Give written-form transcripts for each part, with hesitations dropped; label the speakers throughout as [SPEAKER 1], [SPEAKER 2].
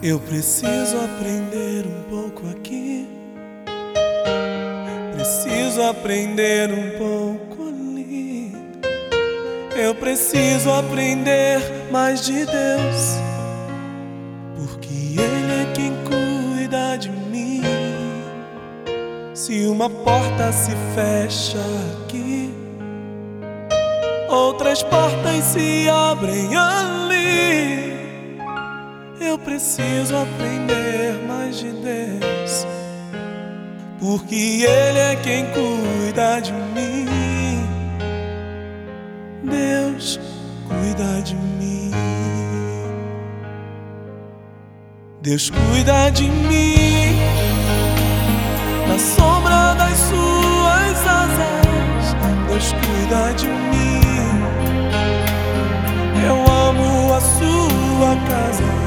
[SPEAKER 1] Eu preciso aprender um pouco aqui, preciso aprender um pouco ali. Eu preciso aprender mais de Deus, porque Ele é quem cuida de mim. Se uma porta se fecha aqui, outras portas se abrem ali. Eu preciso aprender mais de Deus, porque Ele é quem cuida de mim. Deus cuida de mim. Deus cuida de mim na sombra das suas asas. Deus cuida de mim. Eu amo a sua casa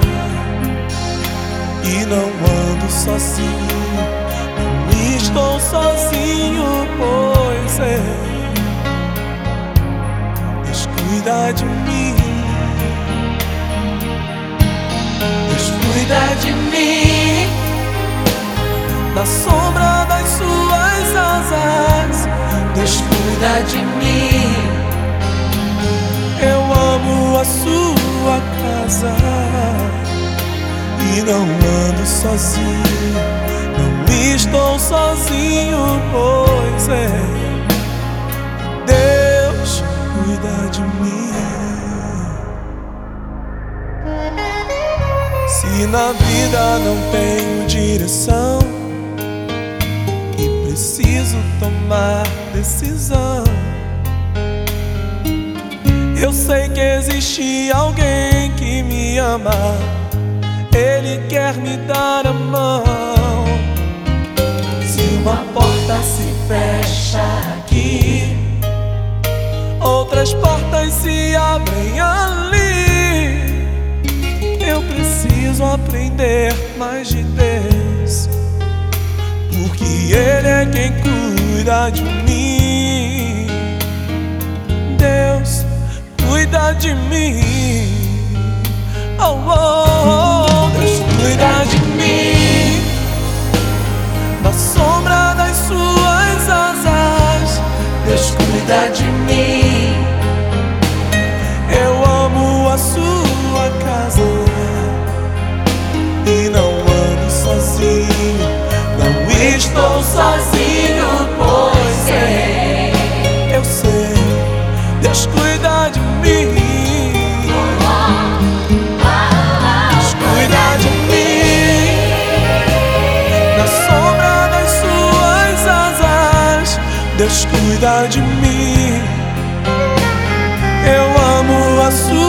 [SPEAKER 1] e não ando sozinho, não estou sozinho, pois é. Deus cuida de mim. Deus cuida de mim na sombra das suas asas. Deus cuida de mim. Eu amo a sua casa e não ando sozinho, não estou sozinho, pois é. Deus cuida de mim. Se na vida não tenho direção e preciso tomar decisão, eu sei que existe alguém que me ama. Ele quer me dar a mão. Se uma porta se fecha aqui, outras portas se abrem ali. Eu preciso aprender mais de Deus, porque Ele é quem cuida de mim. Deus cuida de mim. Oh, oh, oh. Deus cuida de mim na sombra das suas asas. Deus cuida de mim. Eu amo a sua casa e não ando sozinho, não estou sozinho, pois é. Eu sei, Deus cuida de mim. Deus cuida de mim. Eu amo a sua